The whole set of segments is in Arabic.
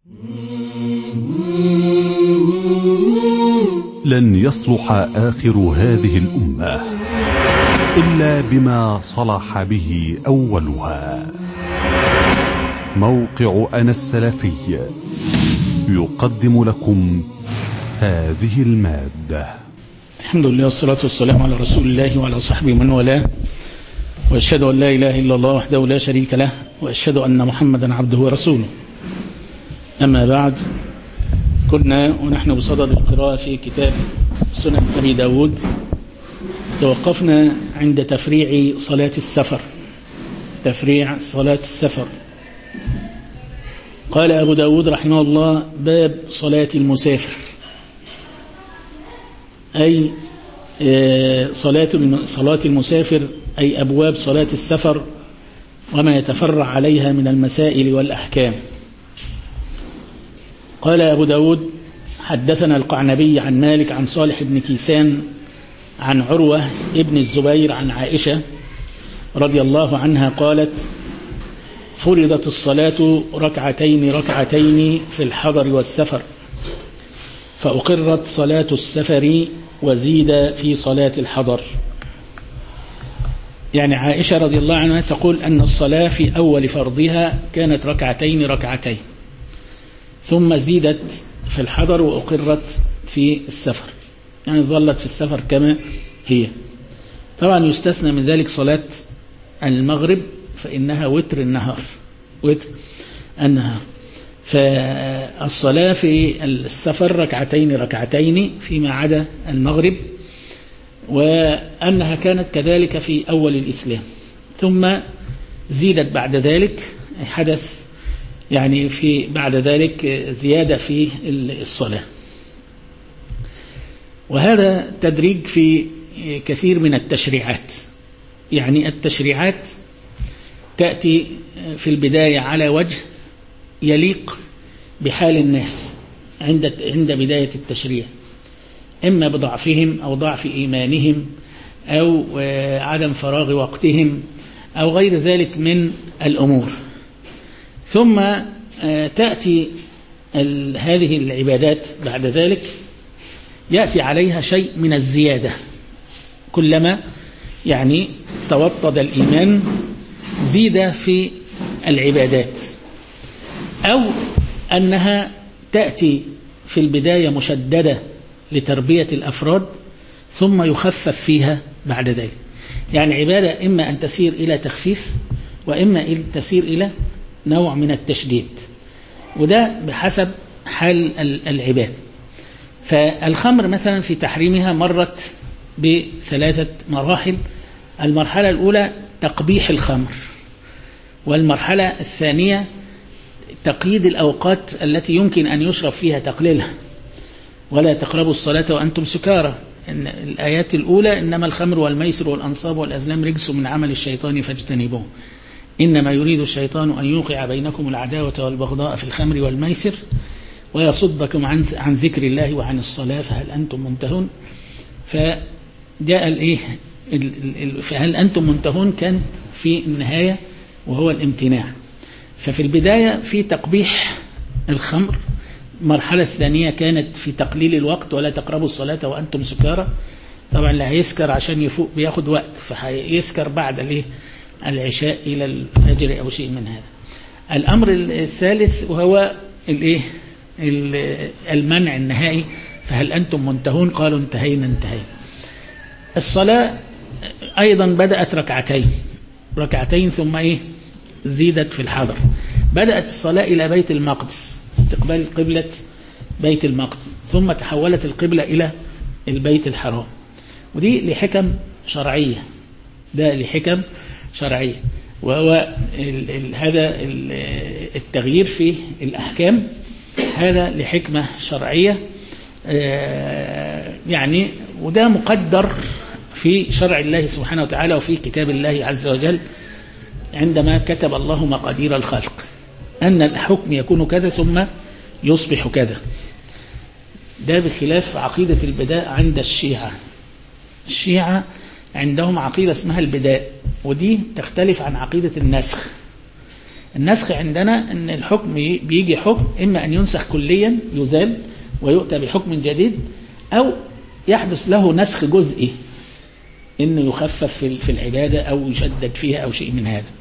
لن يصلح آخر هذه الأمة إلا بما صلح به أولها. موقع أنا السلفي يقدم لكم هذه المادة. الحمد لله والصلاة والسلام على رسول الله وعلى صحبه من والاه، وأشهد أن لا إله إلا الله وحده لا شريك له، وأشهد أن محمدا عبده ورسوله. أما بعد، كنا ونحن بصدد القراءة في كتاب سنن أبي داود، توقفنا عند تفريع صلاة السفر. تفريع صلاة السفر. قال أبو داود رحمه الله: باب صلاة المسافر، أي صلاة المسافر، أي أبواب صلاة السفر وما يتفرع عليها من المسائل والأحكام. قال أبو داود: حدثنا القعنبي عن مالك عن صالح بن كيسان عن عروة ابن الزبير عن عائشة رضي الله عنها قالت: فرضت الصلاة ركعتين في الحضر والسفر، فأقرت صلاة السفر وزيد في صلاة الحضر. يعني عائشة رضي الله عنها تقول أن الصلاة في أول فرضها كانت ركعتين، ثم زيدت في الحضر وأقرت في السفر، يعني ظلت في السفر كما هي. طبعا يستثنى من ذلك صلاة المغرب، فإنها وتر النهار. فالصلاة في السفر ركعتين فيما عدا المغرب، وأنها كانت كذلك في أول الإسلام، ثم زيدت بعد ذلك، حدث يعني في بعد ذلك زيادة في الصلاة. وهذا تدريج في كثير من التشريعات. يعني التشريعات تأتي في البداية على وجه يليق بحال الناس عند بداية التشريع، إما بضعفهم أو ضعف إيمانهم أو عدم فراغ وقتهم أو غير ذلك من الأمور. ثم تأتي هذه العبادات بعد ذلك يأتي عليها شيء من الزيادة، كلما يعني توطد الإيمان زيد في العبادات، أو أنها تأتي في البداية مشددة لتربية الأفراد ثم يخفف فيها بعد ذلك. يعني عبادة إما أن تسير إلى تخفيف، وإما أن تسير إلى نوع من التشديد، وده بحسب حال العباد. فالخمر مثلا في تحريمها مرت بثلاثة مراحل. المرحلة الأولى تقبيح الخمر، والمرحلة الثانية تقييد الأوقات التي يمكن أن يشرب فيها، تقليلها، ولا تقربوا الصلاة وأنتم سكارى. إن الآيات الأولى: إنما الخمر والميسر والأنصاب والأزلام رجس من عمل الشيطان فاجتنبوه، إنما يريد الشيطان أن يوقع بينكم العداوة والبغضاء في الخمر والميسر ويصدكم عن ذكر الله وعن الصلاة فهل أنتم منتهون. فجاء فهل أنتم منتهون كان في النهاية وهو الامتناع. ففي البداية في تقبيح الخمر. المرحلة الثانية كانت في تقليل الوقت، ولا تقربوا الصلاة وأنتم سكارى. طبعا لا هيسكر عشان يفوق بياخد وقت، فهيسكر بعد العشاء إلى الفجر أو شيء من هذا. الأمر الثالث وهو المنع النهائي: فهل أنتم منتهون؟ قالوا انتهينا. الصلاة أيضا بدأت ركعتين ثم زيدت في الحضر. بدأت الصلاة إلى بيت المقدس، استقبال قبلة بيت المقدس، ثم تحولت القبلة إلى البيت الحرام، ودي لحكم شرعية. وهو هذا التغيير في الأحكام هذا لحكمة شرعية، يعني وده مقدر في شرع الله سبحانه وتعالى وفي كتاب الله عز وجل، عندما كتب الله مقادير الخلق أن الحكم يكون كذا ثم يصبح كذا. ده بخلاف عقيدة البداء عند الشيعة عندهم عقيدة اسمها البداء، ودي تختلف عن عقيدة النسخ. النسخ عندنا ان الحكم بيجي حكم اما ان ينسخ كليا يزال ويؤتى بحكم جديد، او يحدث له نسخ جزئي انه يخفف في العبادة او يشدد فيها او شيء من هذا.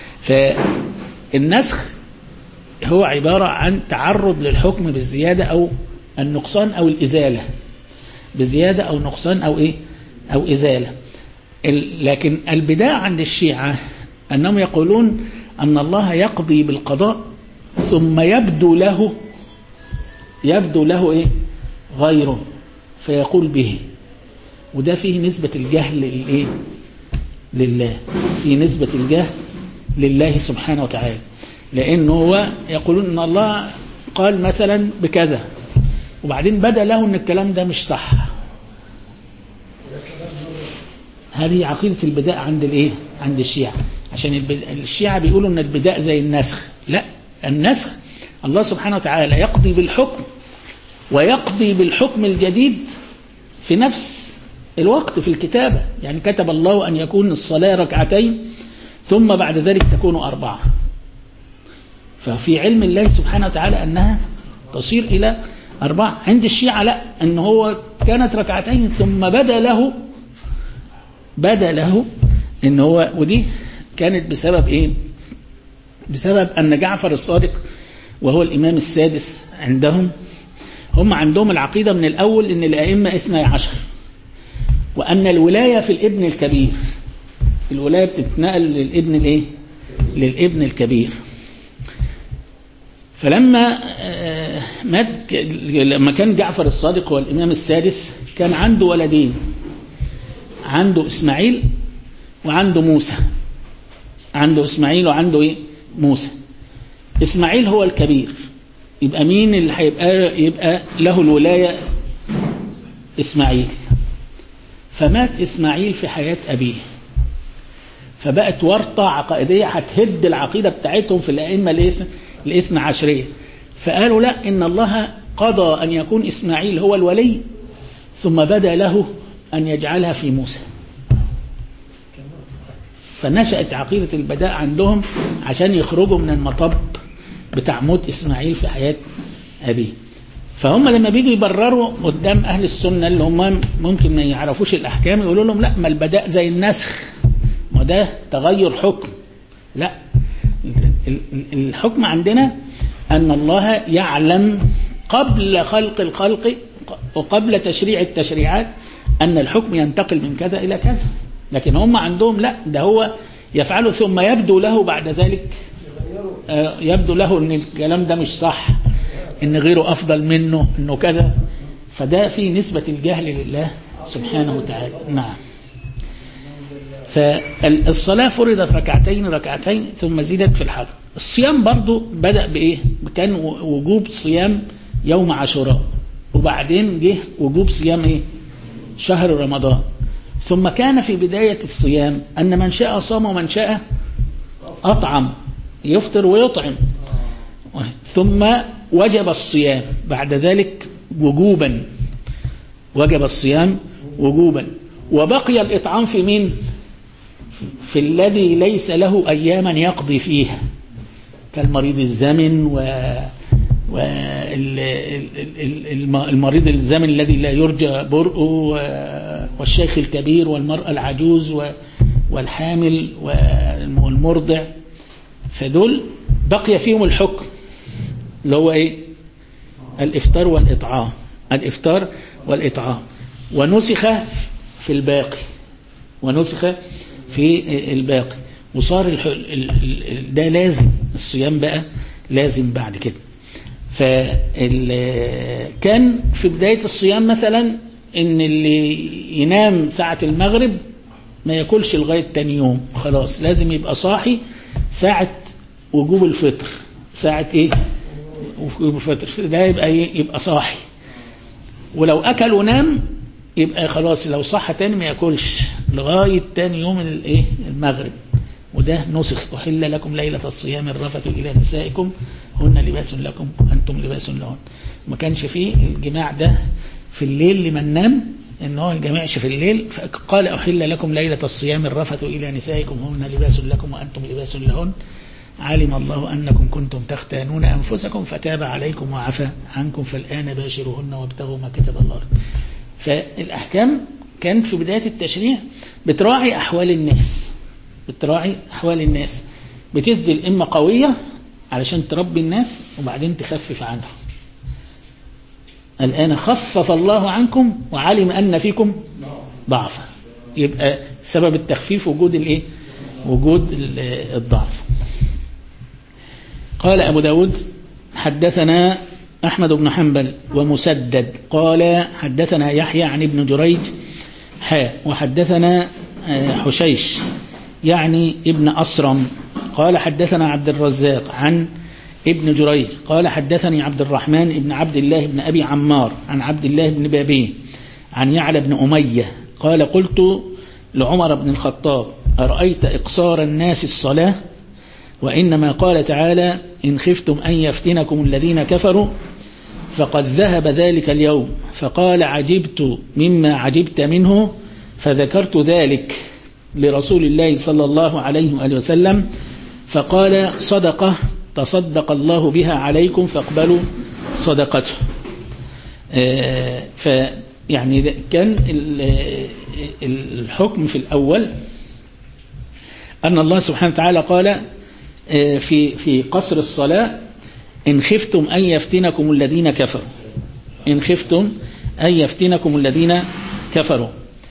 فالنسخ هو عبارة عن تعرض للحكم بالزيادة او النقصان او الازالة، بزيادة او نقصان او ايه او ازالة. لكن البداع عند الشيعة انهم يقولون ان الله يقضي بالقضاء ثم يبدو له ايه غيره فيقول به، وده فيه نسبة الجهل للايه لله، في نسبة الجهل لله سبحانه وتعالى، لانه هو يقولون ان الله قال مثلا بكذا وبعدين بدا له ان الكلام ده مش صح. هذه عقيدة البداء عند الايه عند الشيعة، عشان الشيعة بيقولوا ان البداء زي النسخ. لا، النسخ الله سبحانه وتعالى يقضي بالحكم ويقضي بالحكم الجديد في نفس الوقت في الكتابة. يعني كتب الله أن يكون الصلاة ركعتين ثم بعد ذلك تكون 4، ففي علم الله سبحانه وتعالى أنها تصير إلى 4. عند الشيعة لا، أن هو كانت ركعتين ثم بدا له إن هو، ودي كانت بسبب إيه؟ بسبب أن جعفر الصادق وهو الإمام السادس عندهم، هم عندهم العقيدة من الأول إن الأئمة 12، وأن الولاية في الابن الكبير، الولاية بتتنقل للابن الإيه؟ للابن الكبير. فلما لما كان جعفر الصادق هو الإمام السادس كان عنده ولدين، عنده إسماعيل وعنده موسى، عنده إسماعيل وعنده إيه؟ موسى. إسماعيل هو الكبير، يبقى مين اللي يبقى له الولاية؟ إسماعيل. فمات إسماعيل في حياة أبيه، فبقت ورطة عقائدية هتهد العقيدة بتاعتهم في الأئمة الاثنى عشرية. فقالوا لا، إن الله قضى أن يكون إسماعيل هو الولي ثم بدا له أن يجعلها في موسى. فنشأت عقيدة البداء عندهم عشان يخرجوا من المطب بتاع موت إسماعيل في حياة أبيه. فهم لما بيجوا يبرروا قدام أهل السنة اللي هم ممكن ما يعرفوش الأحكام يقولوا لهم لا، ما البداء زي النسخ، ما ده تغير حكم. لا، الحكم عندنا أن الله يعلم قبل خلق الخلق وقبل تشريع التشريعات أن الحكم ينتقل من كذا إلى كذا. لكن هم عندهم لا، ده هو يفعله ثم يبدو له بعد ذلك، يبدو له أن الكلام ده مش صح، إن غيره أفضل منه، إنه كذا. فده في نسبة الجهل لله سبحانه وتعالى. نعم. فالصلاة فرضت ركعتين ثم زيدت في الحضر. الصيام برضو بدأ بإيه؟ كان وجوب صيام يوم عاشوراء، وبعدين جه وجوب صيام إيه؟ شهر رمضان. ثم كان في بداية الصيام أن من شاء صام ومن شاء أطعم، يفطر ويطعم. ثم وجب الصيام بعد ذلك وجوبا، وجب الصيام وجوبا، وبقي الإطعام في مين؟ في الذي ليس له أياما يقضي فيها، كالمريض الزمن والمريض الزمن الذي لا يرجى برؤه، والشيخ الكبير والمرأة العجوز والحامل والمرضع. فدول بقي فيهم الحكم اللي هو ايه؟ الإفطار والإطعام، الإفطار والإطعام. ونسخ في الباقي، ونسخ في الباقي، وصار ده لازم، الصيام بقى لازم بعد كده. فكان في بداية الصيام مثلا ان اللي ينام ساعة المغرب ما ياكلش لغاية تاني يوم، خلاص لازم يبقى صاحي ساعة وجوب الفطر، ساعة ايه؟ وجوب الفطر ده يبقى ايه؟ يبقى صاحي. ولو اكل ونام يبقى خلاص، لو صح تاني ما ياكلش لغاية تاني يوم الايه؟ المغرب. وده نسخ. أحل لكم ليلة الصيام الرفث إلى نسائكم هن لباس لكم أنتم لباس لهن. ما كانش فيه الجماع ده في الليل لمن نام، إنه ما يجمعش في الليل. فقال أحل لكم ليلة الصيام الرفث إلى نسائكم هن لباس لكم وأنتم لباس لهن، علم الله أنكم كنتم تختانون أنفسكم فتاب عليكم وعفى عنكم فالآن باشروهن وابتغوا ما كتب الله لكم. فالأحكام كانت في بداية التشريع بتراعي أحوال الناس، بتدي الأمة قوية علشان تربي الناس وبعدين تخفف عنهم. الآن خفف الله عنكم وعلم أن فيكم ضعفا، يبقى سبب التخفيف وجود الضعف. قال أبو داود حدثنا أحمد بن حنبل ومسدد قال حدثنا يحيى عن ابن جريج وحدثنا حشيش يعني ابن أسرم قال حدثنا عبد الرزاق عن ابن جريج قال حدثني عبد الرحمن ابن عبد الله بن أبي عمار عن عبد الله بن بابيه عن يعلى بن أمية قال قلت لعمر بن الخطاب أرأيت إقصار الناس الصلاة وإنما قال تعالى إن خفتم أن يفتنكم الذين كفروا فقد ذهب ذلك اليوم فقال عجبت مما عجبت منه فذكرت ذلك لرسول الله صلى الله عليه وآله وسلم فقال صدقة تصدق الله بها عليكم فاقبلوا صدقته. فيعني كان الحكم في الأول أن الله سبحانه وتعالى قال في قصر الصلاة إن خفتم أن يفتنكم الذين كفروا، إن خفتم أن يفتنكم الذين كفروا.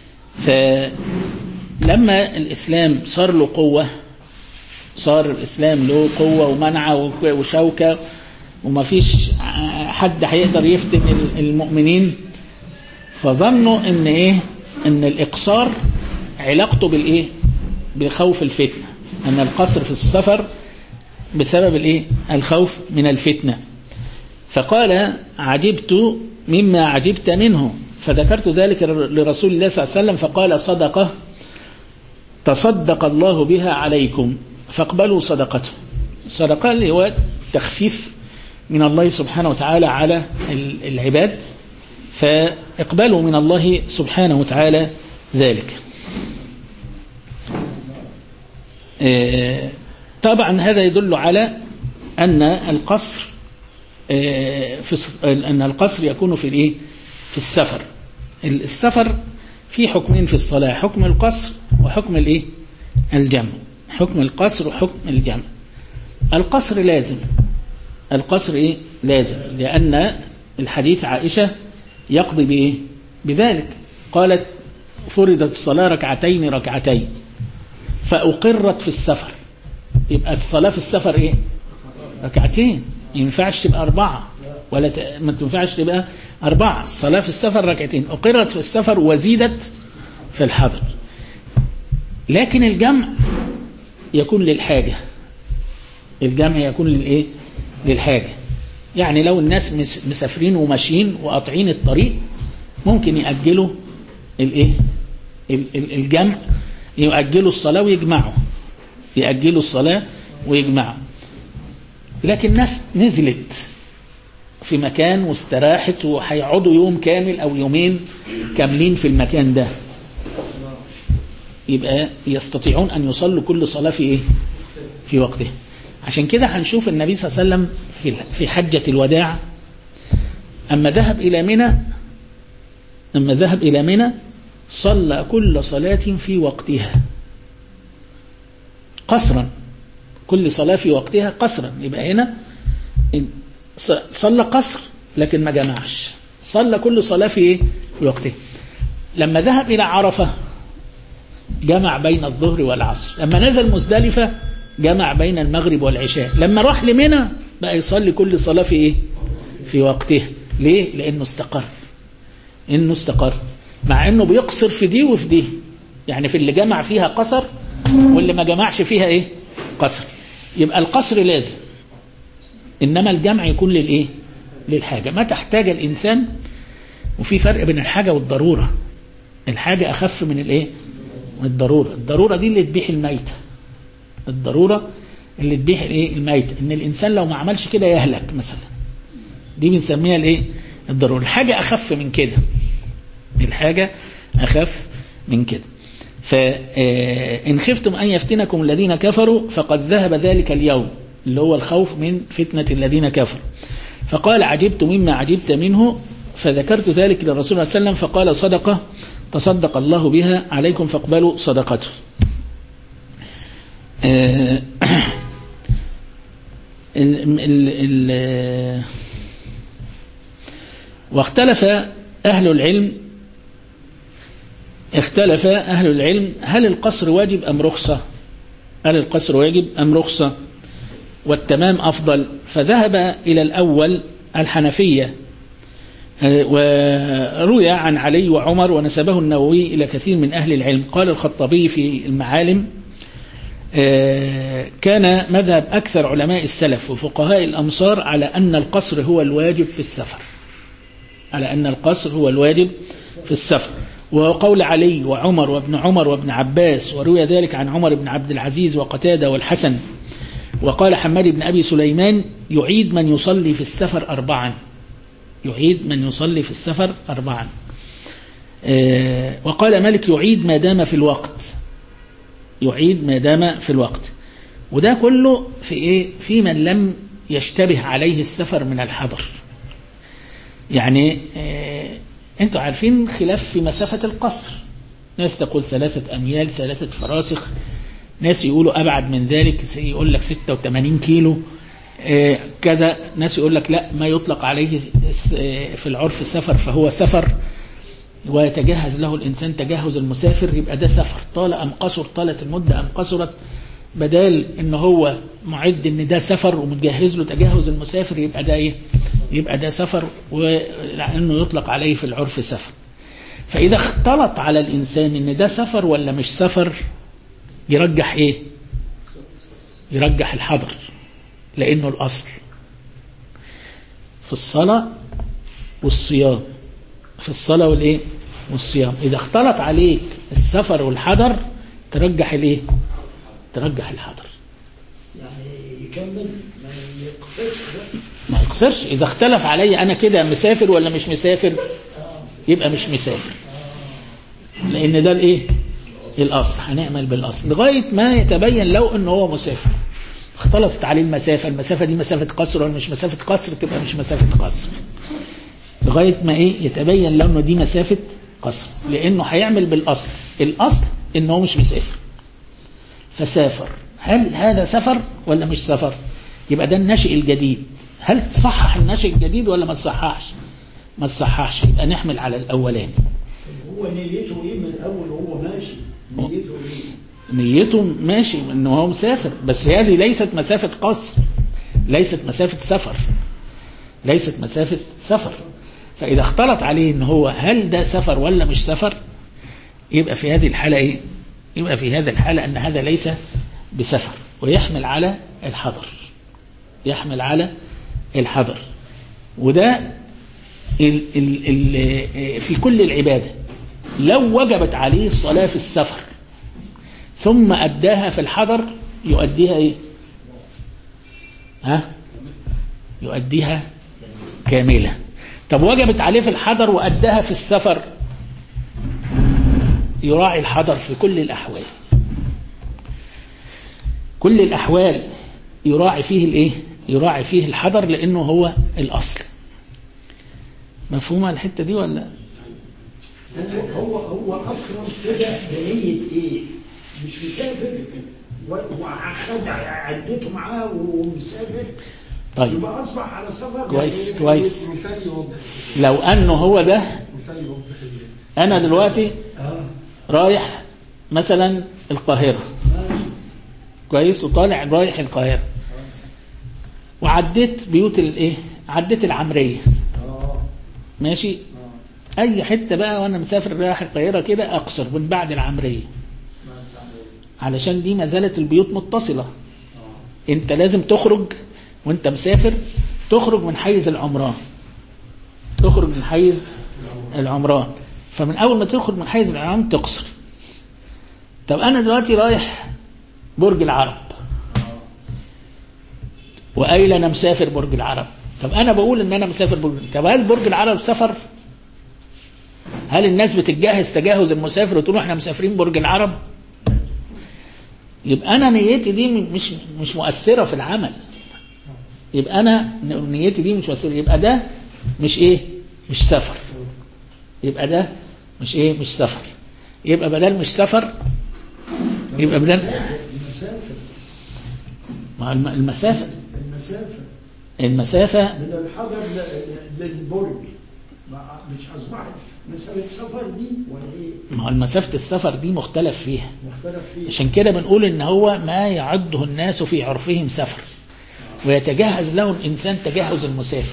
فلما الإسلام صار له قوة، صار الإسلام له قوة ومنعة وشوكة وما فيش حد هيقدر يفتن المؤمنين، فظنوا إن الإقصار علاقته بخوف الفتنة، أن القصر في السفر بسبب الخوف من الفتنة. فقال عجبت مما عجبت منه فذكرت ذلك لرسول الله صلى الله عليه وسلم فقال صدقة تصدق الله بها عليكم فاقبلوا صدقته. صدقة اللي هو تخفيف من الله سبحانه وتعالى على العباد، فاقبلوا من الله سبحانه وتعالى ذلك. طبعا هذا يدل على أن القصر يكون في السفر. السفر في حكمين في الصلاة، حكم القصر وحكم الجمع. حكم القصر وحكم الجمع. القصر لازم، لازم لأن الحديث عائشة يقضي بذلك، قالت فرضت الصلاة ركعتين فأقرت في السفر. يبقى الصلاة في السفر ركعتين، ينفعش تبقى 4 ولا ما تنفعش تبقى 4. الصلاة في السفر ركعتين، أقرت في السفر وزيدت في الحضر. لكن الجمع يكون للحاجة، الجمع يكون للحاجة. يعني لو الناس مسافرين وماشيين وقاطعين الطريق ممكن يأجلوا الجمع، يؤجلوا الصلاة ويجمعوا. لكن ناس نزلت في مكان واستراحت وهيقعدوا يوم كامل أو يومين كاملين في المكان ده، يبقى يستطيعون أن يصلوا كل صلاة في وقتها. عشان كده هنشوف النبي صلى الله عليه وسلم في حجة الوداع أما ذهب إلى منى صلى كل صلاة في وقتها قصرا، كل صلاة في وقتها قصرا. يبقى هنا صلى قصر لكن ما جمعش، صلى كل صلاة في وقتها. لما ذهب إلى عرفة جمع بين الظهر والعصر، لما نزل مزدلفة جمع بين المغرب والعشاء، لما راح لمنى بقى يصلي كل صلاة في وقتها. ليه؟ لأنه استقر، مع أنه بيقصر في دي وفي دي، يعني في اللي جمع فيها قصر واللي ما جمعش فيها قصر. يبقى القصر لازم، إنما الجمع يكون للحاجة ما تحتاج الإنسان. وفي فرق بين الحاجة والضرورة. الحاجة أخف من الضرورة. الضرورة دي اللي تبيح الميتة، الضرورة اللي تبيح الميتة، إن الإنسان لو ما عملش كده يهلك مثلا، دي بنسميها الضرورة. الحاجة أخف من كده. فإن خفتم أن يفتنكم الذين كفروا فقد ذهب ذلك اليوم اللي هو الخوف من فتنة الذين كفروا. فقال عجبت مما عجبت منه، فذكرت ذلك للرسول صلى الله عليه وسلم فقال صدقة تصدق الله بها عليكم فاقبلوا صدقته. واختلف أهل العلم هل القصر واجب أم رخصة؟ هل القصر واجب أم رخصة؟ والتمام أفضل. فذهب إلى الأول الحنفية، وروي عن علي وعمر ونسبه النووي إلى كثير من أهل العلم. قال الخطابي في المعالم كان مذهب أكثر علماء السلف وفقهاء الأمصار على أن القصر هو الواجب في السفر، على أن القصر هو الواجب في السفر. وقول علي وعمر وابن عمر وابن عباس، وروي ذلك عن عمر بن عبد العزيز وقتادة والحسن. وقال حماد بن أبي سليمان يعيد من يصلي في السفر 4، يعيد من يصلي في السفر 4. وقال مالك يعيد ما دام في الوقت، يعيد ما دام في الوقت. وده كله في إيه؟ في من لم يشتبه عليه السفر من الحضر. يعني انتوا عارفين خلاف في مسافة القصر، ناس تقول 3 أميال 3 فراسخ، ناس يقولوا أبعد من ذلك، يقول لك 86 كيلو كذا، ناس يقول لك لا ما يطلق عليه في العرف السفر فهو سفر ويتجهز له الإنسان تجهز المسافر، يبقى ده سفر. طال أم قصر، طالت المدة أم قصرت، بدال إن هو معد إن ده سفر ومتجهز له تجهز المسافر، يبقى ده إيه؟ يبقى ده سفر، ولأنه يطلق عليه في العرف سفر. فإذا اختلط على الإنسان إن ده سفر ولا مش سفر، يرجح إيه؟ يرجح الحضر، لأنه الأصل في الصلاة والصيام، في الصلاة والإيه؟ والصيام. إذا اختلط عليك السفر والحضر ترجح الإيه؟ ترجح الحضر. يعني يكمل ما يقصرش، ما يقصرش. إذا اختلف علي أنا كده مسافر ولا مش مسافر، يبقى مش مسافر، لأن ده الإيه؟ الأصل. هنعمل بالأصل لغاية ما يتبين لو أنه هو مسافر. اختلطت عليه المسافة دي مسافة قصر ولا مش مسافة قصر، تبقى مش مسافة قصر، لغاية ما إيه؟ يتبين لو أنه دي مسافة قصر، لأنه هيعمل بالأصل. الأصل أنه مش مسافر فسافر. هل هذا سفر ولا مش سفر؟ يبقى ده الناشئ الجديد. هل تصحح الناشئ الجديد ولا ما تصححش؟ ما تصححش، يبقى نحمل على الأولاني. هو نيته إيه من الأول وهو ماشي؟ نيته إيه؟ نيته ماشي إنه هو مسافر، بس هذه ليست مسافة قصر، ليست مسافة سفر، ليست مسافة سفر. فإذا اختلط عليه إن هو هل ده سفر ولا مش سفر، يبقى في هذه الحالة إيه؟ يبقى في هذه الحالة أن هذا ليس بسفر، ويحمل على الحضر، يحمل على الحضر. وده في كل العبادة. لو وجبت عليه الصلاة في السفر ثم أداها في الحضر يؤديها إيه؟ يؤديها كاملة. طب وجبت عليه في الحضر وأداها في السفر، يراعي الحضر في كل الأحوال، كل الأحوال يراعي فيه الإيه؟ يراعي فيه الحضر، لأنه هو الأصل. مفهومة الحتة دي ولا؟ هو أصلا كده بنية إيه؟ مش مسافر وأخد عدته معاه ومسافر. طيب يبقى أصبح على سفر. كويس يعني كويس. لو أنه هو ده، أنا دلوقتي رايح مثلا القاهرة، كويس، وطالع رايح القاهرة، وعديت بيوت الايه، عديت العمرية، ماشي، اي حتة بقى وانا مسافر رايح القاهرة كده اقصر من بعد العمرية، علشان دي ما زالت البيوت متصلة. انت لازم تخرج وانت مسافر، تخرج من حيز العمران، تخرج من حيز العمران. فمن اول ما تخرج من حيز العمران تقصر. طب انا دلوقتي رايح برج العرب، وقايل انا مسافر برج العرب. طب انا بقول ان انا مسافر برج، طب هل برج العرب سفر؟ هل الناس بتتجهز تجهز المسافر وتقول احنا مسافرين برج العرب؟ يبقى انا نيتي دي مش مؤثرة في العمل، يبقى أنا نيتي دي مش وسيلة، يبقى ده مش إيه؟ مش سفر. يبقى ده مش إيه؟ مش سفر. يبقى بدل مش سفر يبقى بدل المسافة من الحضر للبرج مش أصبحت مسافة سفر دي ولا إيه؟ ما هو المسافة السفر دي مختلف فيها. عشان كده بنقول إن هو ما يعده الناس في عرفهم سفر، ويتجهز له الإنسان تجهز المسافر.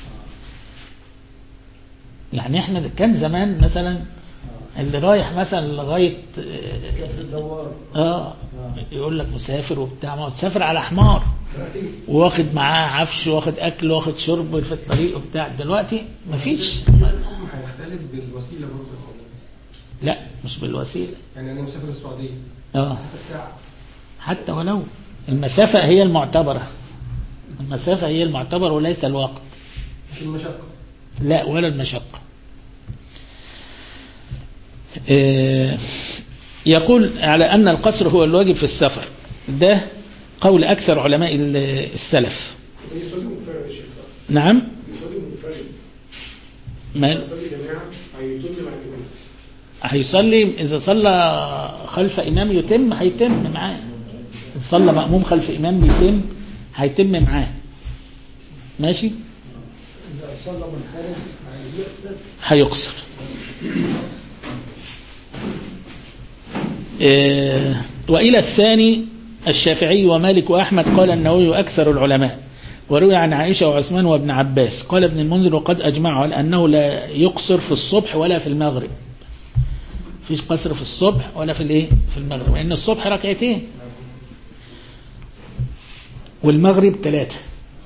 يعني احنا كان زمان مثلا اللي رايح مثلا لغاية يقول لك مسافر وبتاع، ما هو تسافر على حمار واخد معاه عفش واخد أكل واخد شرب في الطريق وبتاع. دلوقتي مفيش. هيختلف بالوسيلة برضه؟ لا مش بالوسيلة. يعني أنا مسافر السعودية ساعة حتى ولو المسافة هي المعتبرة، المسافة هي المعتبرة وليس الوقت، مش المشقة. لا ولا المشقة. يقول على أن القصر هو الواجب في السفر، ده قول أكثر علماء السلف. نعم هيصلي إذا صلى خلف إمام يتم هيتم معاه، إذا صلى مأموم خلف إمام يتم هيتم معاه. ماشي. إذا صلى منفرد هيقصر. وإلى الثاني الشافعي ومالك وأحمد قال النووي أكثر العلماء، وروي عن عائشة وعثمان وابن عباس. قال ابن المنذر وقد أجمعوا على أنه لا يقصر في الصبح ولا في المغرب. فيش قصر في الصبح ولا في الايه في المغرب، لأن الصبح ركعتين والمغرب 3.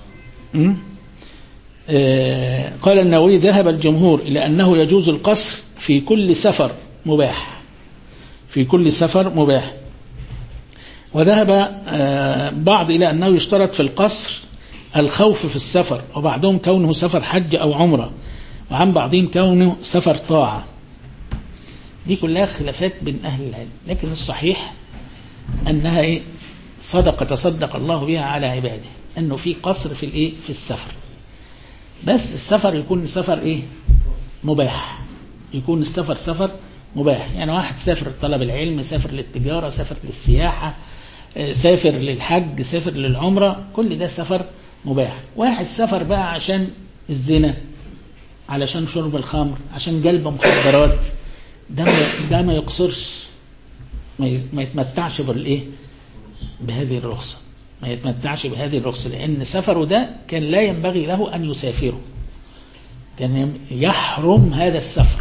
قال النووي ذهب الجمهور إلى أنه يجوز القصر في كل سفر مباح، في كل سفر مباح. وذهب بعض إلى أنه يشترط في القصر الخوف في السفر، وبعضهم كونه سفر حج أو عمرة، وعن بعضهم كونه سفر طاعة. دي كلها خلافات بين أهل العلم، لكن الصحيح أنها إيه؟ صدقة تصدق الله بها على عباده، أنه في قصر في الإيه في السفر، بس السفر يكون سفر إيه مباح، يكون السفر سفر مباح. يعني واحد سافر طلب العلم، سافر للتجارة، سافر للسياحة، سافر للحج، سافر للعمرة، كل ده سفر مباح. واحد سافر بقى عشان الزنا، علشان شرب الخمر، عشان جلب مخدرات، ده ما يقصرش، ما يتمتعش بالايه بهذه الرخصة، ما يتمتعش بهذه الرخصة، لأن سفره ده كان لا ينبغي له أن يسافره، كان يحرم هذا السفر،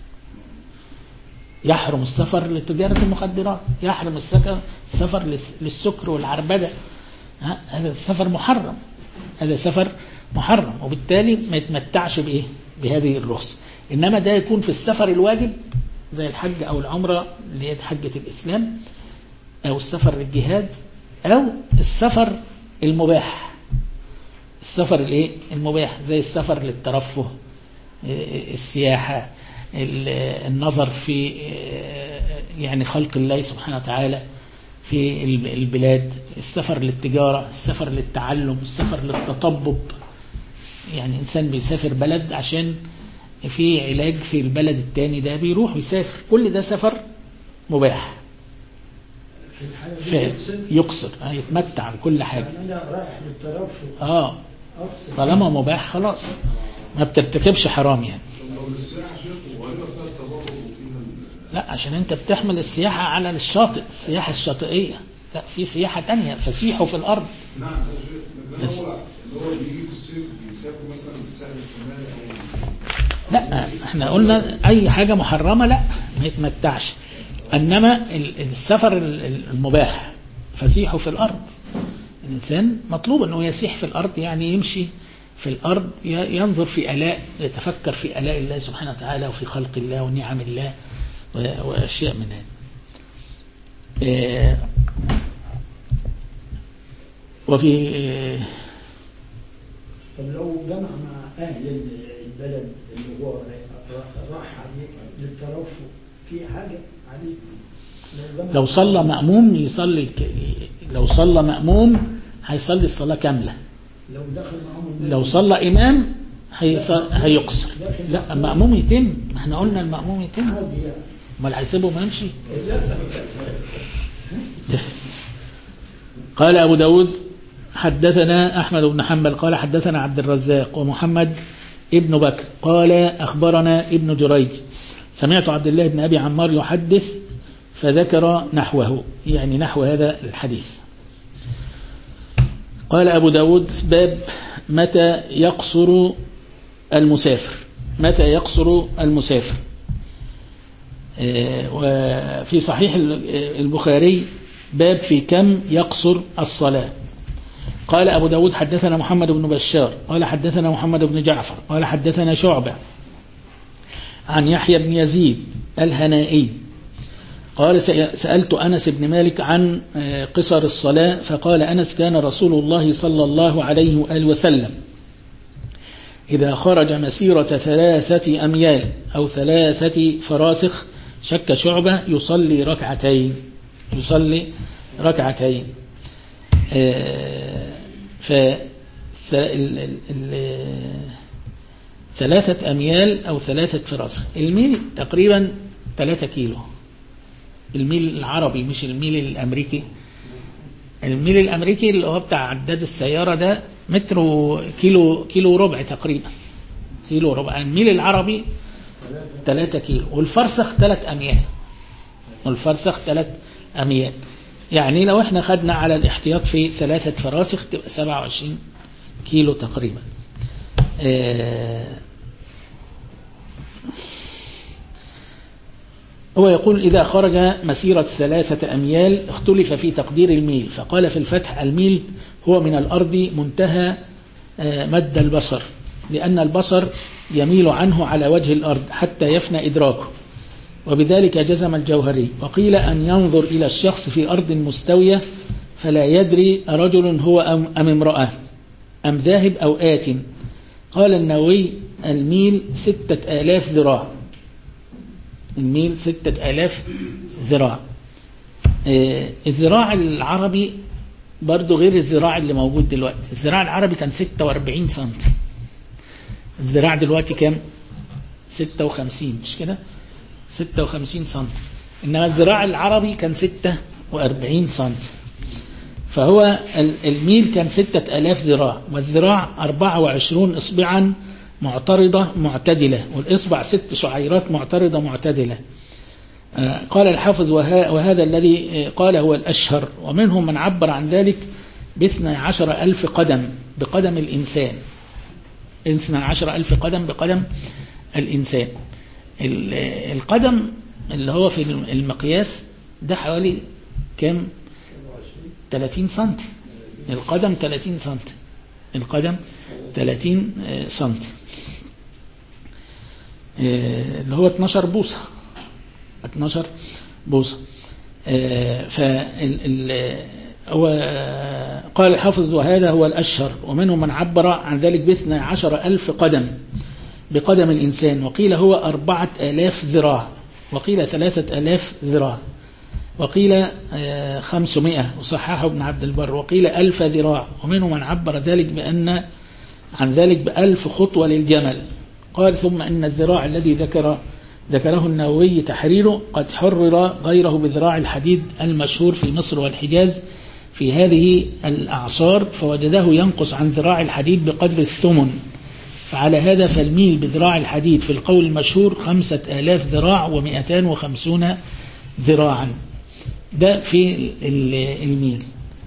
يحرم السفر لتجارة المخدرات، يحرم السفر للسكر والعربدة، هذا السفر محرم، هذا سفر محرم، وبالتالي ما يتمتعش بإيه بهذه الرخصة. إنما ده يكون في السفر الواجب زي الحج أو العمرة اللي هي حجة الإسلام، أو السفر للجهاد، أو السفر المباح، السفر الايه المباح زي السفر للترفه، السياحة، النظر في يعني خلق الله سبحانه وتعالى في البلاد، السفر للتجارة، السفر للتعلم، السفر للتطبب. يعني إنسان بيسافر بلد عشان في علاج في البلد التاني، ده بيروح ويسافر، كل ده سفر مباح، يقصر يتمتع بكل حاجة. أنا رايح للترفه طالما مباح خلاص ما بترتكبش حرام يعني. لا عشان انت بتحمل السياحة على الشاطئ، السياحة الشاطئية، لا في سياحة تانية، فسيحوا في الأرض. نعم بس هو بيجي الصيف بيسافر مثلا الساحل الشمالي. لا احنا قلنا اي حاجة محرمة لا ما يتمتعش، انما السفر المباح فسيحوا في الأرض. الإنسان مطلوب أنه يسيح في الأرض، يعني يمشي في الأرض، ينظر في آلاء، يتفكر في آلاء الله سبحانه وتعالى وفي خلق الله ونعم الله وأشياء من هذا. وفي طب لو جمع مع أهل البلد اللي هو راح للترفه في حاجة عليه؟ لو صلى مأموم يصلي، لو صلى مأموم هيصلي الصلاة كاملة، لو دخل معهم الناس لو صلى إمام هيقصر. لا المأموم يتم، ما احنا قلنا المأموم يتم، عادي يعني. امال هيسيبه ما يمشي؟ لا قال أبو داود حدثنا أحمد بن حنبل قال حدثنا عبد الرزاق ومحمد ابن بكر قال أخبرنا ابن جريج سمعت عبد الله بن أبي عمار يحدث فذكر نحوه، يعني نحو هذا الحديث. قال أبو داود باب متى يقصر المسافر، متى يقصر المسافر. وفي صحيح البخاري باب في كم يقصر الصلاة. قال أبو داود حدثنا محمد بن بشار قال حدثنا محمد بن جعفر قال حدثنا شعبة عن يحيى بن يزيد الهنائي قال سألت أنس بن مالك عن قصر الصلاة فقال أنس كان رسول الله صلى الله عليه وآله وسلم إذا خرج مسيرة 3 أميال أو 3 فراسخ شك شعبة يصلي ركعتين، يصلي ركعتين. ثلاثة أميال أو 3 فراسخ، الميل تقريبا 3 كيلو، الميل العربي مش الميل الأمريكي. الميل الأمريكي اللي هو بتاع عداد السيارة ده متر كيلو ربع تقريبا، كيلو ربع. الميل العربي 3 كيلو، والفرسخ 3 أميال، والفرسخ 3 أميال. يعني لو احنا خدنا على الاحتياط في 3 فراسخ تبقى 27 كيلو تقريبا. هو يقول إذا خرج مسيرة 3 أميال اختلف في تقدير الميل، فقال في الفتح الميل هو من الأرض منتهى مد البصر، لأن البصر يميل عنه على وجه الأرض حتى يفنى إدراكه، وبذلك جزم الجوهري. وقيل أن ينظر إلى الشخص في أرض مستوية فلا يدري رجل هو أم امرأة أم ذاهب أو آت. قال النووي الميل 6000 ذراع، الميل 6000 ذراع. الذراع العربي برضو غير الذراع اللي موجود دلوقتي. الذراع العربي كان 46 سنتي، الذراع دلوقتي كام؟ 56 مش كده؟ 56 سنتي، إنما الذراع العربي كان 46 سنتي. فهو الميل كان 6000 ذراع، والذراع 24 إصبعا معترضة معتدلة، والإصبع 6 شعيرات معترضة معتدلة. قال الحافظ وهذا الذي قال هو الأشهر، ومنهم من عبر عن ذلك ب12,000 قدم بقدم الإنسان، 12,000 قدم بقدم الإنسان. القدم اللي هو في المقياس ده حوالي كم؟ 30 سنتي. القدم 30 سنتي، القدم 30 سنتي، اللي هو 12 بوصة، 12 بوصة. هو قال الحافظ وهذا هو الأشهر، ومنهم من عبر عن ذلك ب12,000 قدم بقدم الإنسان، وقيل هو 4000 ذراع، وقيل 3000 ذراع، وقيل 500 وصححه ابن عبد البر، وقيل 1000 ذراع. ومنهم من عبر ذلك عن ذلك ب1000 خطوة للجمل. قال ثم أن الذراع الذي ذكره النووي تحريره قد حرر غيره بذراع الحديد المشهور في مصر والحجاز في هذه الأعصار، فوجده ينقص عن ذراع الحديد بقدر الثمن. فعلى هذا فالميل بذراع الحديد في القول المشهور 5000 ذراع و250 ذراعا. ده في الميل.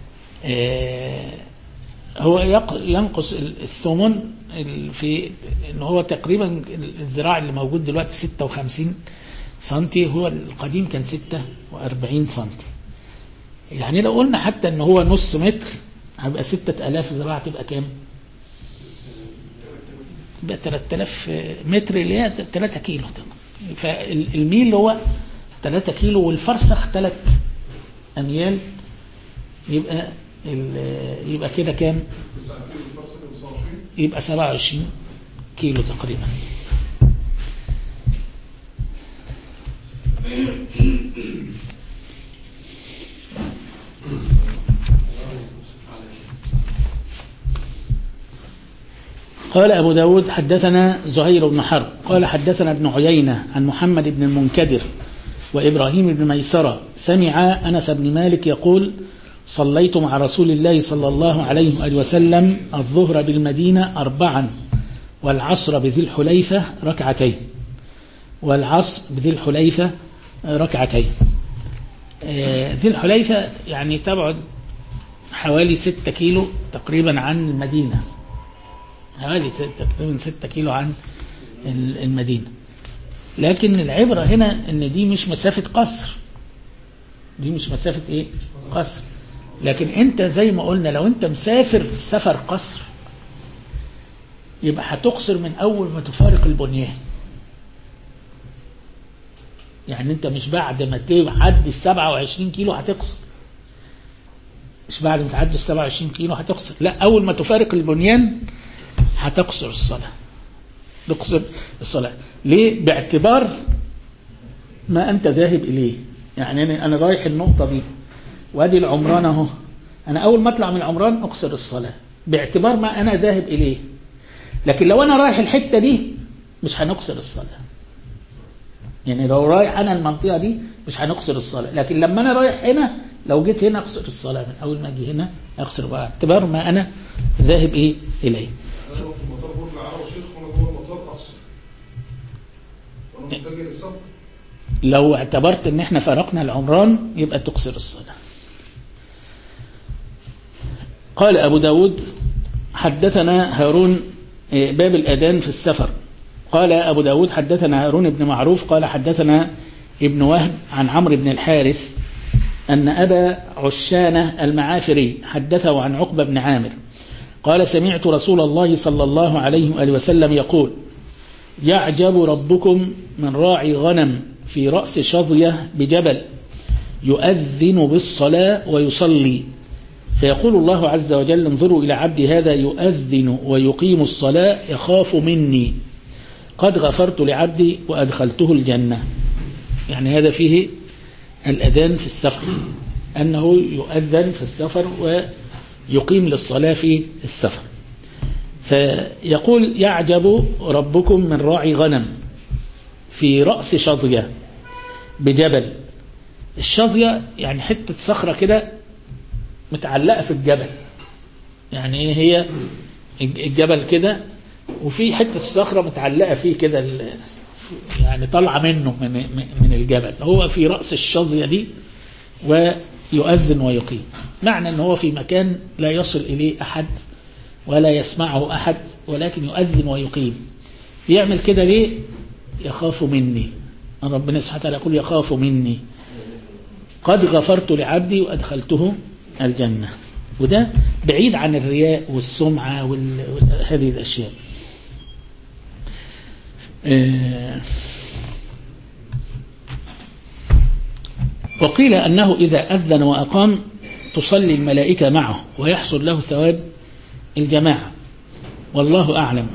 هو ينقص الثمن في إن هو تقريبا الذراع اللي موجود دلوقتي 56 سنتي، هو القديم كان 46 سنتي. يعني لو قلنا حتى إن هو نص متر هيبقى 6000 ذراع، تبقى كام؟ يبقى 3000 متر اللي هي 3 كيلو. فالميل هو 3 كيلو، والفرسخ 3 أميال، يبقى كده كام؟ يبقى 27 كيلو تقريبا. قال أبو داود حدثنا زهير بن حرب قال حدثنا ابن عيينة عن محمد بن المنكدر وإبراهيم بن ميسرة سمع أنس بن مالك يقول صليت مع رسول الله صلى الله عليه وآله وسلم الظهر بالمدينة 4 والعصر بذي الحليفة ركعتين ذي الحليفة يعني تبعد حوالي 6 كيلو تقريبا عن المدينة، حوالي تقريبا 6 كيلو عن المدينة. لكن العبرة هنا ان دي مش مسافة قصر، دي مش مسافة ايه قصر، لكن انت زي ما قلنا لو انت مسافر سفر قصر يبقى هتقصر من اول ما تفارق البنيان. يعني انت مش بعد ما تعدي 27 كيلو هتقصر، مش بعد ما تعدي 27 كيلو هتقصر، لا اول ما تفارق البنيان هتقصر الصلاة، تقصر الصلاة. ليه؟ باعتبار ما انت ذاهب اليه. يعني انا رايح النقطة دي وادي العمران اهو، انا اول ما اطلع من العمران اقصر الصلاة باعتبار ما انا ذاهب اليه. لكن لو انا رايح الحتة دي مش هنقصر الصلاة، يعني لو رايح انا المنطقة دي مش هنقصر الصلاة. لكن لما انا رايح هنا لو جيت هنا اقصر الصلاة، من اول ما اجي هنا اقصر باعتبار ما انا ذاهب ايه اليه. انا لو في المطار برج العرب وشيخ وانا جوه المطار اقصر وانا متجه للسفر. لو اعتبرت ان احنا فرقنا العمران يبقى تقصر الصلاة. قال ابو داود حدثنا هارون باب الأذان في السفر. قال أبو داود حدثنا هارون بن معروف قال حدثنا ابن وهب عن عمرو بن الحارث أن أبا عشانة المعافري حدثه عن عقبة بن عامر قال سمعت رسول الله صلى الله عليه وآله وسلم يقول يعجب ربكم من راعي غنم في رأس شظية بجبل يؤذن بالصلاة ويصلي فيقول الله عز وجل انظروا إلى عبدي هذا يؤذن ويقيم الصلاة يخاف مني قد غفرت لعبدي وأدخلته الجنة. يعني هذا فيه الأذان في السفر، أنه يؤذن في السفر ويقيم للصلاة في السفر. فيقول يعجب ربكم من راعي غنم في رأس شظية بجبل. الشظية يعني حتة صخرة كده متعلقة في الجبل، يعني ايه هي الجبل كده وفي حتة صخرة متعلقة فيه كده يعني طالعة منه من الجبل، هو في رأس الشظية دي ويؤذن ويقيم. معنى ان هو في مكان لا يصل إليه أحد ولا يسمعه أحد ولكن يؤذن ويقيم. يعمل كده ليه؟ يخاف مني. ربنا سبحانه وتعالى يقول يخاف مني قد غفرت لعبدي وأدخلته الجنة. وده بعيد عن الرياء والسمعة وهذه الأشياء. وقيل أنه إذا أذن وأقام تصلي الملائكة معه ويحصل له ثواب الجماعة، والله أعلم.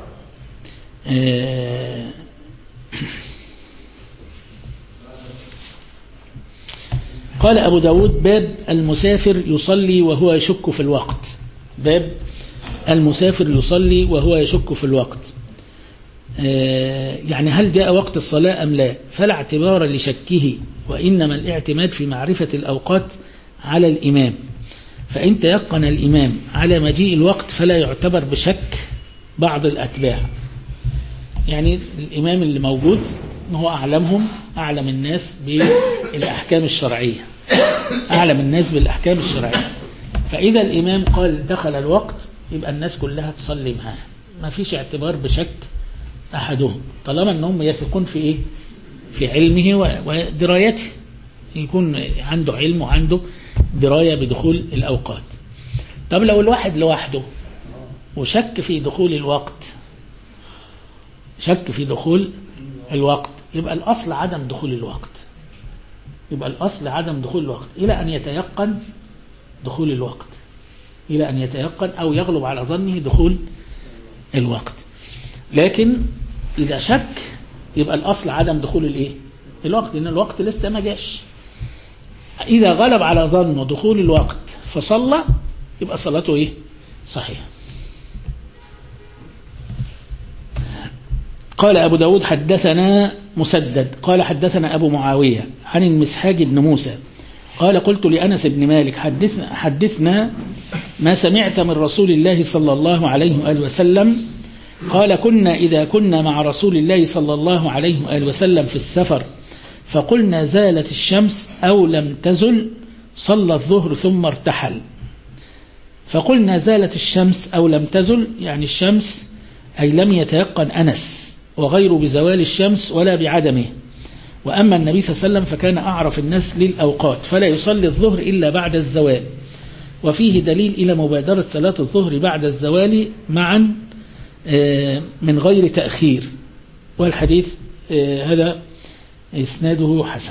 قال أبو داود باب المسافر يصلي وهو يشك في الوقت. باب المسافر يصلي وهو يشك في الوقت، يعني هل جاء وقت الصلاة أم لا؟ فلا اعتبار لشكه، وإنما الاعتماد في معرفة الأوقات على الإمام. فإن تيقن الإمام على مجيء الوقت فلا يعتبر بشك بعض الأتباع. يعني الإمام اللي موجود هو أعلمهم، أعلم الناس بالأحكام الشرعية، أعلم الناس بالأحكام الشرعية. فإذا الإمام قال دخل الوقت يبقى الناس كلها تصلي معاه، ما فيش اعتبار بشك أحدهم، طالما أنهم يثقون في إيه؟ في علمه ودرايته، يكون عنده علم وعنده دراية بدخول الأوقات. طب لو الواحد لوحده وشك في دخول الوقت، شك في دخول الوقت، يبقى الأصل عدم دخول الوقت، يبقى الأصل عدم دخول الوقت إلى أن يتيقن دخول الوقت، إلى أن يتيقن أو يغلب على ظنه دخول الوقت. لكن إذا شك يبقى الأصل عدم دخول الإيه؟ الوقت، لأن الوقت لسه ما جاش. إذا غلب على ظنه دخول الوقت فصلى يبقى صلاته إيه؟ صحيح. قال أبو داود حدثنا مسدد قال حدثنا أبو معاوية عن المسحاج بن موسى قال قلت لأنس بن مالك حدثنا ما سمعت من رسول الله صلى الله عليه وآله وسلم. قال كنا إذا كنا مع رسول الله صلى الله عليه وآله وسلم في السفر فقلنا زالت الشمس أو لم تزل صلى الظهر ثم ارتحل. فقلنا زالت الشمس أو لم تزل يعني الشمس أي لم يتيقن أنس وغير بزوال الشمس ولا بعدمه. وأما النبي صلى الله عليه وسلم فكان أعرف الناس للأوقات فلا يصلي الظهر إلا بعد الزوال. وفيه دليل إلى مبادرة صلاة الظهر بعد الزوال معا من غير تأخير. والحديث هذا إسناده حسن.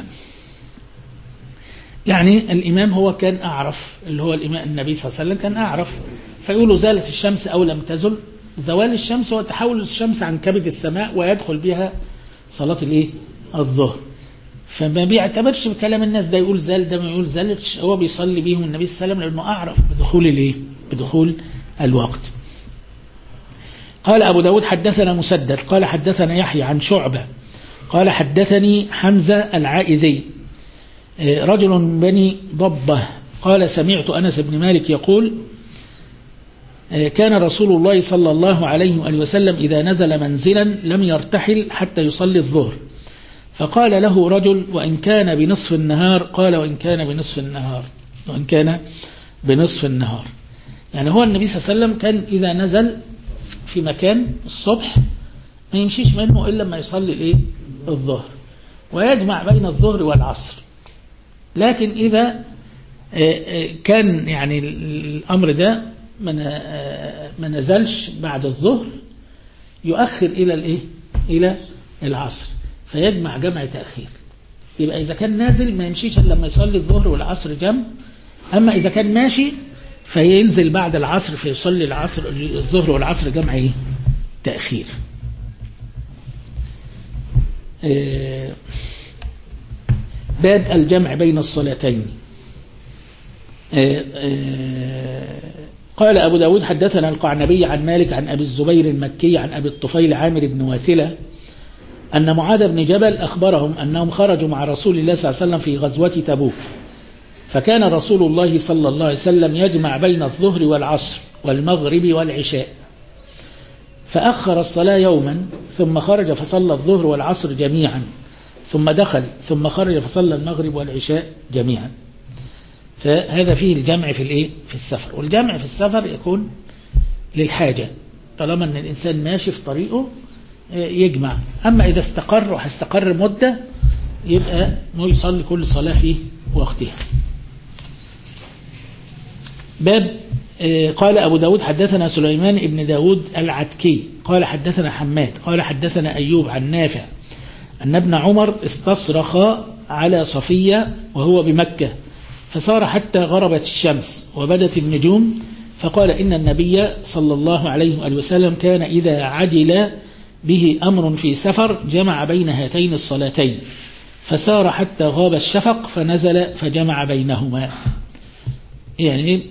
يعني الإمام هو كان أعرف اللي هو الإمام النبي صلى الله عليه وسلم كان أعرف فيقولوا زالت الشمس أو لم تزل. زوال الشمس هو تحول الشمس عن كبد السماء ويدخل بها صلاة الظهر. فما بيعتبرش بكلام الناس ده يقول زال ده ما يقول زالت هو بيصلي بيهم النبي صلى الله عليه وسلم لأنه أعرف بدخول الوقت. قال أبو داود حدثنا مسدد قال حدثنا يحيى عن شعبة قال حدثني حمزة العائذي رجل من بني ضبة قال سمعت أنس بن مالك يقول كان رسول الله صلى الله عليه وآله وسلم إذا نزل منزلا لم يرتحل حتى يصلي الظهر. فقال له رجل وإن كان بنصف النهار قال وإن كان بنصف النهار يعني هو النبي صلى الله عليه وسلم كان إذا نزل في مكان الصبح ما يمشيش منه إلا ما يصلي الظهر ويجمع بين الظهر والعصر. لكن إذا كان يعني الأمر ده ما نزلش بعد الظهر يؤخر إلى العصر فيجمع جمع تأخير. يبقى إذا كان نازل ما يمشيش إلا لما يصلي الظهر والعصر جمع. أما إذا كان ماشي فينزل بعد العصر فيصلي الظهر والعصر جمع تأخير. باب الجمع بين الصلاتين. قال أبو داود حدثنا القعنبي عن مالك عن أبي الزبير المكي عن أبي الطفيل عامر بن واثلة أن معاذ بن جبل أخبرهم أنهم خرجوا مع رسول الله صلى الله عليه وسلم في غزوة تبوك فكان رسول الله صلى الله عليه وسلم يجمع بين الظهر والعصر والمغرب والعشاء فأخر الصلاة يوما ثم خرج فصلى الظهر والعصر جميعا ثم دخل ثم خرج فصلى المغرب والعشاء جميعا. فهذا فيه الجمع في السفر. والجمع في السفر يكون للحاجة طالما أن الإنسان ماشي في طريقه يجمع. أما إذا استقر مدة يبقى يصلي كل صلاة في وقتها. باب قال أبو داود حدثنا سليمان ابن داود العتكي قال حدثنا حماد قال حدثنا أيوب عن نافع أن ابن عمر استصرخ على صفية وهو بمكة فصار حتى غربت الشمس وبدت النجوم فقال إن النبي صلى الله عليه وآله وسلم كان إذا عجل به أمر في سفر جمع بين هاتين الصلاتين فسار حتى غاب الشفق فنزل فجمع بينهما. يعني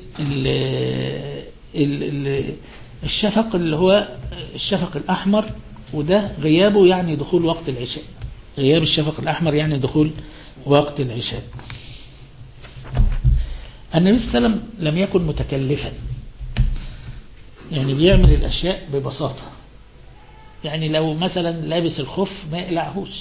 الشفق اللي هو الشفق الأحمر وده غيابه يعني دخول وقت العشاء. غياب الشفق الأحمر يعني دخول وقت العشاء. النبي صلى الله عليه وسلم لم يكن متكلفا يعني بيعمل الأشياء ببساطة. يعني لو مثلا لابس الخف ما يقلعهوش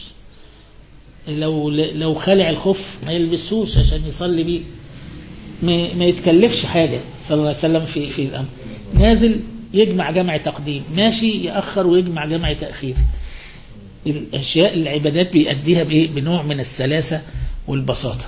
لو خلع الخف ما يلبسوش عشان يصلي بيه ما يتكلفش حاجة صلى الله عليه وسلم في الأمر. نازل يجمع جمع تقديم ماشي يأخر ويجمع جمع تأخير. الأشياء العبادات بيأديها بنوع من السلاسة والبساطة.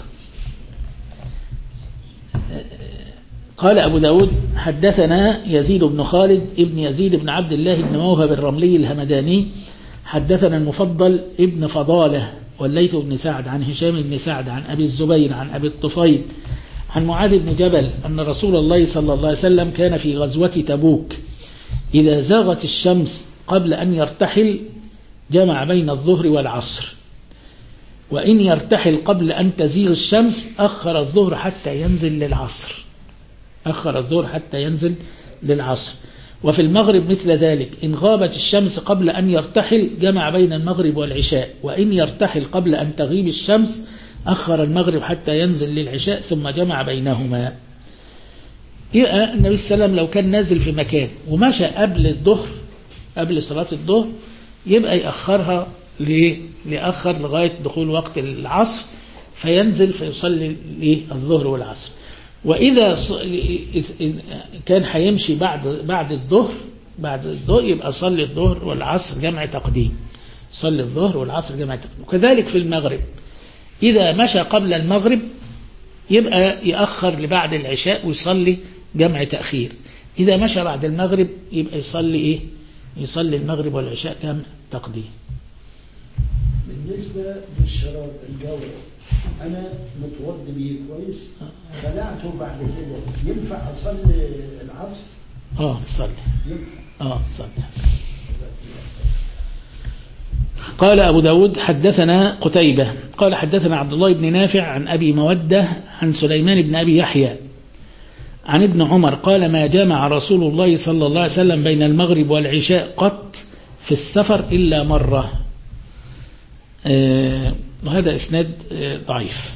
قال أبو داود حدثنا يزيد بن خالد ابن يزيد بن عبد الله بن موهب الرملي الهمداني حدثنا المفضل ابن فضالة والليث بن سعد عن هشام بن سعد عن أبي الزبير عن أبي الطفيل عن معاذ بن جبل أن رسول الله صلى الله عليه وسلم كان في غزوة تبوك إذا زاغت الشمس قبل أن يرتحل جمع بين الظهر والعصر وإن يرتحل قبل أن تزيغ الشمس أخر الظهر حتى ينزل للعصر. وفي المغرب مثل ذلك، إن غابت الشمس قبل أن يرتحل جمع بين المغرب والعشاء، وإن يرتحل قبل أن تغيب الشمس أخر المغرب حتى ينزل للعشاء ثم جمع بينهما. يبقى النبي صلى الله عليه وسلم لو كان نازل في مكان ومشى قبل الظهر، قبل صلاة الظهر، يبقى يأخرها لأخر لغاية دخول وقت العصر، فينزل فيصلي الظهر والعصر. وإذا كان هيمشي بعد الظهر يبقى صلي الظهر والعصر جمع تقديم، صلي الظهر والعصر جمع تقديم. وكذلك في المغرب، إذا مشى قبل المغرب يبقى يأخر لبعد العشاء ويصلي جمع تأخير. إذا مشى بعد المغرب يبقى يصلي يصلي المغرب والعشاء جمع تقديم. بالنسبة للشراب الجوي، أنا متوضي بيه كويس، خلعته بعد كده، ينفع أصلي العصر؟ تصلي. ينفع؟ تصلي. قال أبو داود حدثنا قتيبة قال حدثنا عبد الله بن نافع عن أبي مودة عن سليمان بن أبي يحيى عن ابن عمر قال ما جمع رسول الله صلى الله عليه وسلم بين المغرب والعشاء قط في السفر إلا مرة. وهذا إسناد ضعيف.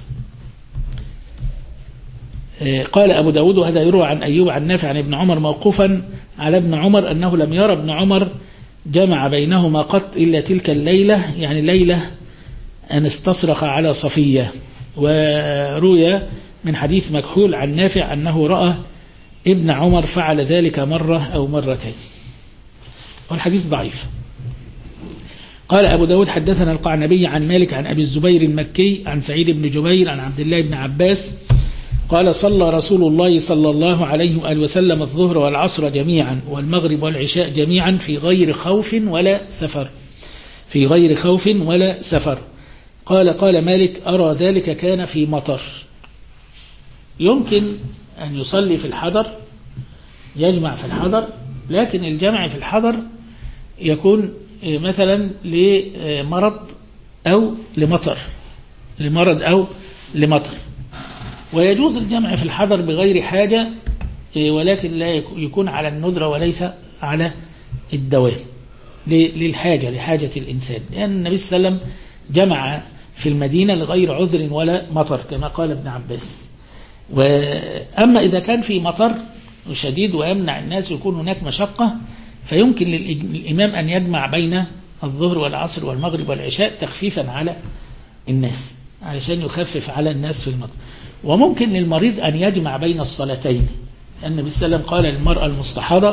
قال أبو داود وهذا يروى عن أيوب عن نافع عن ابن عمر موقوفا على ابن عمر أنه لم يرى ابن عمر جمع بينهما قط إلا تلك الليلة، يعني ليلة أن استصرخ على صفية. وروي من حديث مكحول عن نافع أنه رأى ابن عمر فعل ذلك مرة أو مرتين، والحديث ضعيف. قال أبو داود حدثنا القعنبي عن مالك عن أبي الزبير المكي عن سعيد بن جبير عن عبد الله بن عباس قال صلى رسول الله صلى الله عليه وآله وسلم الظهر والعصر جميعا والمغرب والعشاء جميعا في غير خوف ولا سفر، في غير خوف ولا سفر. قال مالك أرى ذلك كان في مطر. يمكن أن يصلي في الحضر، يجمع في الحضر، لكن الجمع في الحضر يكون مثلا لمرض أو لمطر، لمرض أو لمطر. ويجوز الجمع في الحضر بغير حاجة، ولكن لا يكون على الندرة وليس على الدوام، للحاجة، لحاجة الإنسان، لأن النبي صلى الله عليه وسلم جمع في المدينة لغير عذر ولا مطر كما قال ابن عباس. وأما إذا كان في مطر شديد ويمنع الناس يكون هناك مشقة، فيمكن للإمام أن يجمع بين الظهر والعصر والمغرب والعشاء تخفيفا على الناس، علشان يخفف على الناس في المطر. وممكن للمريض أن يجمع بين الصلاتين، النبي صلى الله عليه وسلم قال للمرأة المستحاضة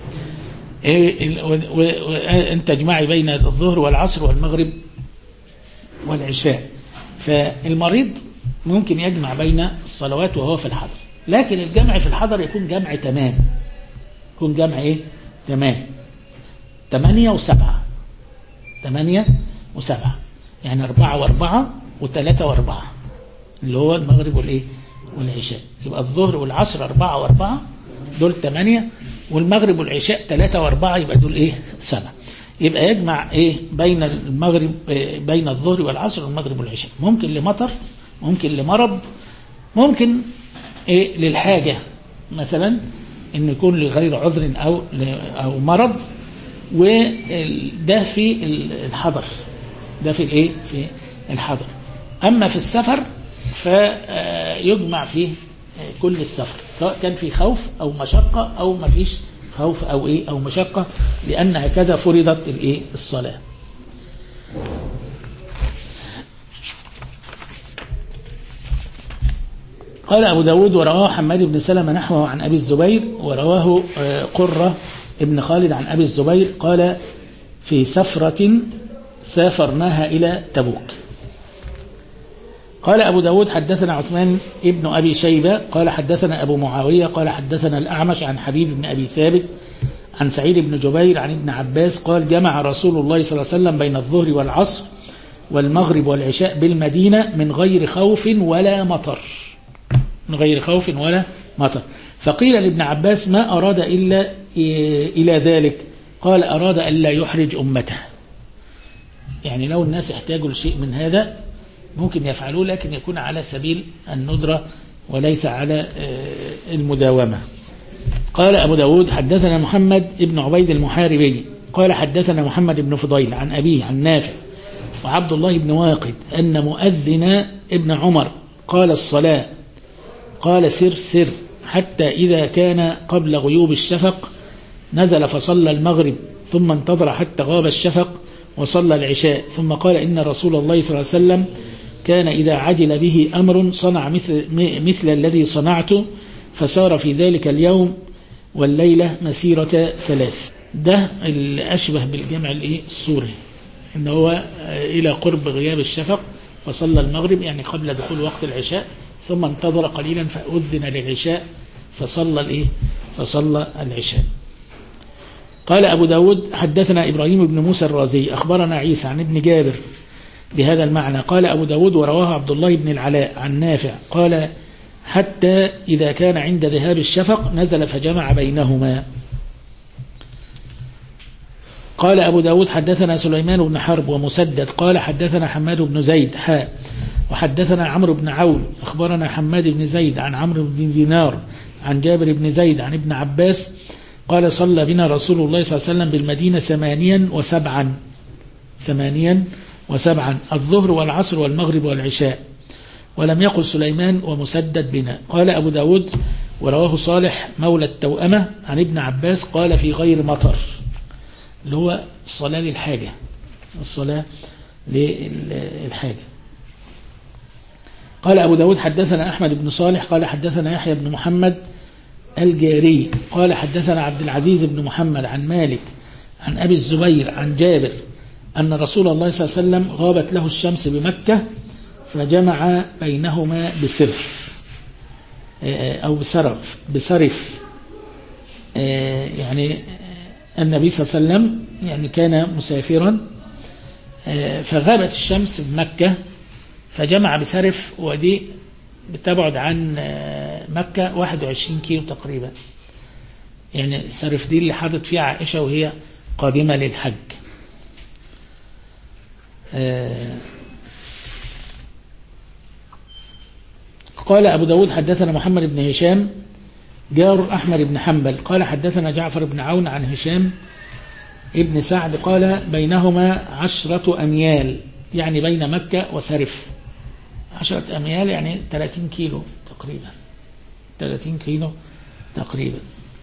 أن تجمعي بين الظهر والعصر والمغرب والعشاء. فالمريض ممكن يجمع بين الصلوات وهو في الحضر، لكن الجمع في الحضر يكون جمع تمام، يكون جمع تمام، 8 و7، 8 و7، يعني 4 و4 و3 و4، اللي هو المغرب والعشاء. يبقى الظهر والعصر 4 و4 دول 8، والمغرب والعشاء 3 و4 يبقى دول 7. يبقى يجمع بين المغرب، بين الظهر والعصر والمغرب والعشاء، ممكن لمطر، ممكن لمرض، ممكن للحاجة، مثلا إنه يكون لغير عذر أو مرض. وده في الحضر، ده في في الحضر. أما في السفر فيجمع فيه كل السفر، سواء كان في خوف أو مشقة أو ما فيش خوف أو مشقة، لأن هكذا فرضت الصلاة. قال أبو داود ورواه حماد بن سلمة نحوه عن أبي الزبير، ورواه قرة ابن خالد عن أبي الزبير قال في سفرة سافرناها إلى تبوك. قال أبو داود حدثنا عثمان ابن أبي شيبة قال حدثنا أبو معاوية قال حدثنا الأعمش عن حبيب بن أبي ثابت عن سعيد بن جبير عن ابن عباس قال جمع رسول الله صلى الله عليه وسلم بين الظهر والعصر والمغرب والعشاء بالمدينة من غير خوف ولا مطر، من غير خوف ولا مطر. فقيل لابن عباس ما أراد إلا إلى ذلك؟ قال أراد ألا يحرج أمته، يعني لو الناس احتاجوا لشيء من هذا ممكن يفعلوه، لكن يكون على سبيل الندرة وليس على المداومة. قال أبو داود حدثنا محمد ابن عبيد المحاربي قال حدثنا محمد بن فضيل عن أبيه عن نافع وعبد الله بن واقد أن مؤذن ابن عمر قال الصلاة قال سر حتى إذا كان قبل غيوب الشفق نزل فصلى المغرب ثم انتظر حتى غاب الشفق وصلى العشاء ثم قال إن رسول الله صلى الله عليه وسلم كان إذا عجل به أمر صنع مثل الذي صنعته فسار في ذلك اليوم والليلة مسيرة 3. ده اللي أشبه بالجمع الصوري إن هو إلى قرب غياب الشفق فصلى المغرب يعني قبل دخول وقت العشاء ثم انتظر قليلا فأذن للعشاء فصلى العشاء. قال أبو داود حدثنا إبراهيم بن موسى الرازي أخبرنا عيسى عن ابن جابر بهذا المعنى. قال أبو داود ورواه عبد الله بن العلاء عن نافع قال حتى إذا كان عند ذهاب الشفق نزل فجمع بينهما. قال أبو داود حدثنا سليمان بن حرب ومسدد قال حدثنا حماد بن زيد وحدثنا عمرو بن عون أخبرنا حماد بن زيد عن عمرو بن دينار عن جابر بن زيد عن ابن عباس قال صلى بنا رسول الله صلى الله عليه وسلم بالمدينة 8 و7 الظهر والعصر والمغرب والعشاء ولم يقل سليمان ومسدد بنا. قال أبو داود ورواه صالح مولى التوأمة عن ابن عباس قال في غير مطر اللي هو الصلاة للحاجة قال أبو داود حدثنا أحمد بن صالح قال حدثنا يحيى بن محمد الجاري قال حدثنا عبد العزيز بن محمد عن مالك عن أبي الزبير عن جابر أن رسول الله صلى الله عليه وسلم غابت له الشمس بمكة فجمع بينهما بسرف أو بسرف يعني النبي صلى الله عليه وسلم يعني كان مسافرا فغابت الشمس بمكة فجمع بسرف ودي بتبعد عن مكة 21 كيلو تقريبا يعني السرف دي اللي حاطت فيها عائشة وهي قادمة للحج. قال أبو داود حدثنا محمد بن هشام جار أحمد بن حنبل قال حدثنا جعفر بن عون عن هشام ابن سعد قال بينهما 10 أميال يعني بين مكة وسرف 10 أميال يعني 30 كيلو تقريبا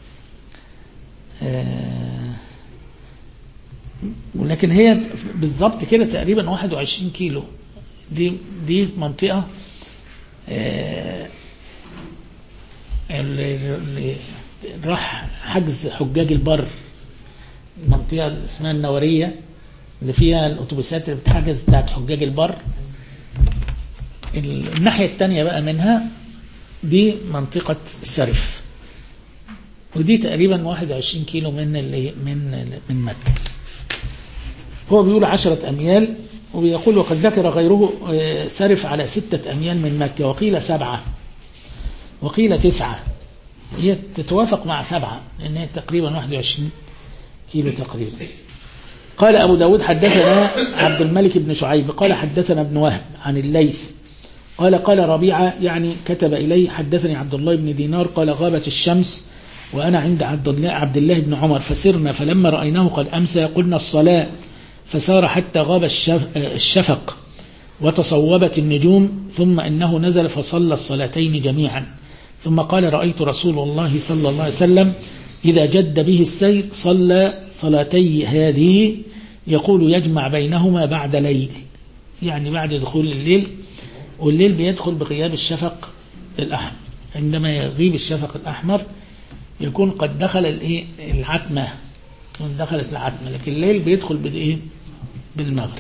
ولكن هي بالضبط كده تقريبا 21 كيلو دي منطقة اللي راح حجز حجاج البر المنطقة اسمها النورية اللي فيها الأتوبيسات اللي بتحجز بتاعت حجاج البر. الناحية التانية بقى منها دي منطقة السرف ودي تقريبا 21 كيلو من مكة. هو بيقول 10 أميال وبيقول وقد ذكر غيره سرف على 6 أميال من مكة وقيل 7 وقيل 9 هي تتوافق مع 7 لأن هي تقريبا 21 كيلو تقريبا. قال أبو داود حدثنا عبد الملك بن شعيب قال حدثنا ابن وهب عن الليث قال ربيعة يعني كتب إليه حدثني عبد الله بن دينار قال غابت الشمس وأنا عند عبد الله بن عمر فسرنا فلما رأيناه قد أمسى قلنا الصلاة فسار حتى غاب الشفق وتصوبت النجوم ثم إنه نزل فصلى الصلاتين جميعا ثم قال رأيت رسول الله صلى الله عليه وسلم إذا جد به السير صلى صلاتي هذه يقول يجمع بينهما بعد ليل يعني بعد دخول الليل والليل بيدخل بغياب الشفق الأحمر عندما يغيب الشفق الأحمر يكون قد دخل العتمة دخلت العتمة لكن الليل بيدخل بالمغرب.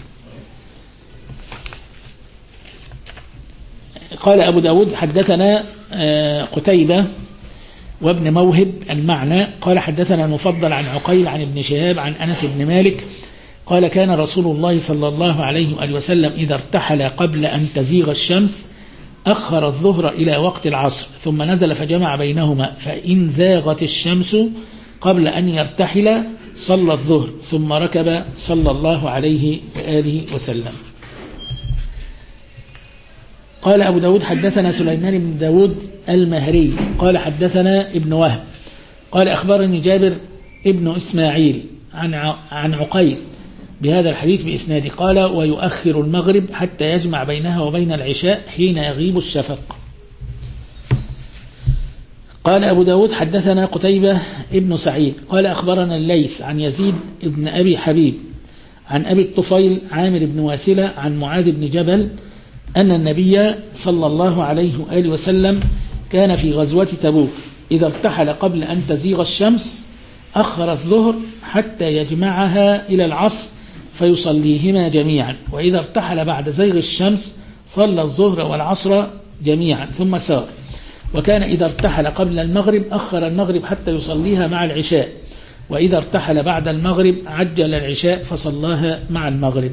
قال أبو داود حدثنا قتيبة وابن موهب المعنى قال حدثنا المفضل عن عقيل عن ابن شهاب عن أنس بن مالك قال كان رسول الله صلى الله عليه وآله وسلم إذا ارتحل قبل أن تزيغ الشمس أخر الظهر إلى وقت العصر ثم نزل فجمع بينهما فإن زاغت الشمس قبل أن يرتحل صلى الظهر ثم ركب صلى الله عليه وآله وسلم. قال أبو داود حدثنا سليمان بن داود المهري قال حدثنا ابن وهب قال أخبرني جابر ابن إسماعيل عن عقيل بهذا الحديث بإسناده قال ويؤخر المغرب حتى يجمع بينها وبين العشاء حين يغيب الشفق. قال أبو داود حدثنا قتيبة ابن سعيد قال أخبرنا الليث عن يزيد ابن أبي حبيب عن أبي الطفيل عامر بن واثلة عن معاذ بن جبل أن النبي صلى الله عليه وآله وسلم كان في غزوة تبوك إذا ارتحل قبل أن تزيغ الشمس أخر الظهر حتى يجمعها إلى العصر فيصليهما جميعا، وإذا ارتحل بعد زيغ الشمس صلى الظهر والعصر جميعا ثم سار. وكان إذا ارتحل قبل المغرب أخر المغرب حتى يصليها مع العشاء، وإذا ارتحل بعد المغرب عجل العشاء فصلاها مع المغرب.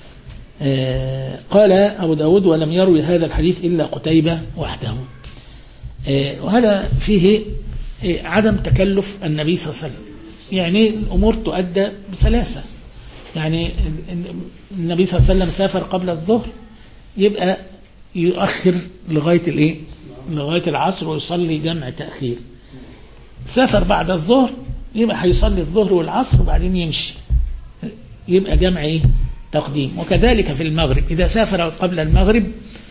قال أبو داود ولم يروي هذا الحديث إلا قتيبة وحده. وهذا فيه عدم تكلف النبي صلى الله عليه وسلم، يعني الأمور تؤدى بسلاسة. يعني النبي صلى الله عليه وسلم سافر قبل الظهر يبقى يؤخر لغاية العصر ويصلي جمع تأخير. سافر بعد الظهر يبقى هيصلي الظهر والعصر وبعدين يمشي، يبقى جمع تقديم. وكذلك في المغرب إذا سافر قبل المغرب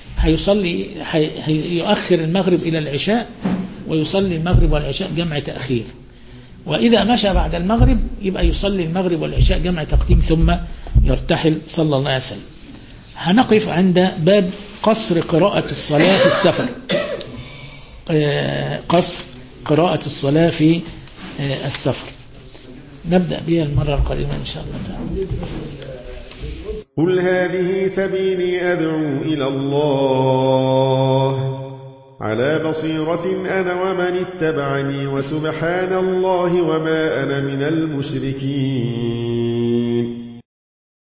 هيؤخر المغرب إلى العشاء ويصلي المغرب والعشاء جمع تأخير. وإذا مشى بعد المغرب يبقى يصلي المغرب والعشاء جمع تقديم ثم يرتحل صلى الله عليه وسلم. هنقف عند باب قصر قراءة الصلاة في السفر. قصر قراءة الصلاة في السفر نبدأ بها المرة القادمة إن شاء الله تعالى. قل هذه سبيلي أدعو إلى الله على بصيرة أنا ومن اتبعني وسبحان الله وما أنا من المشركين.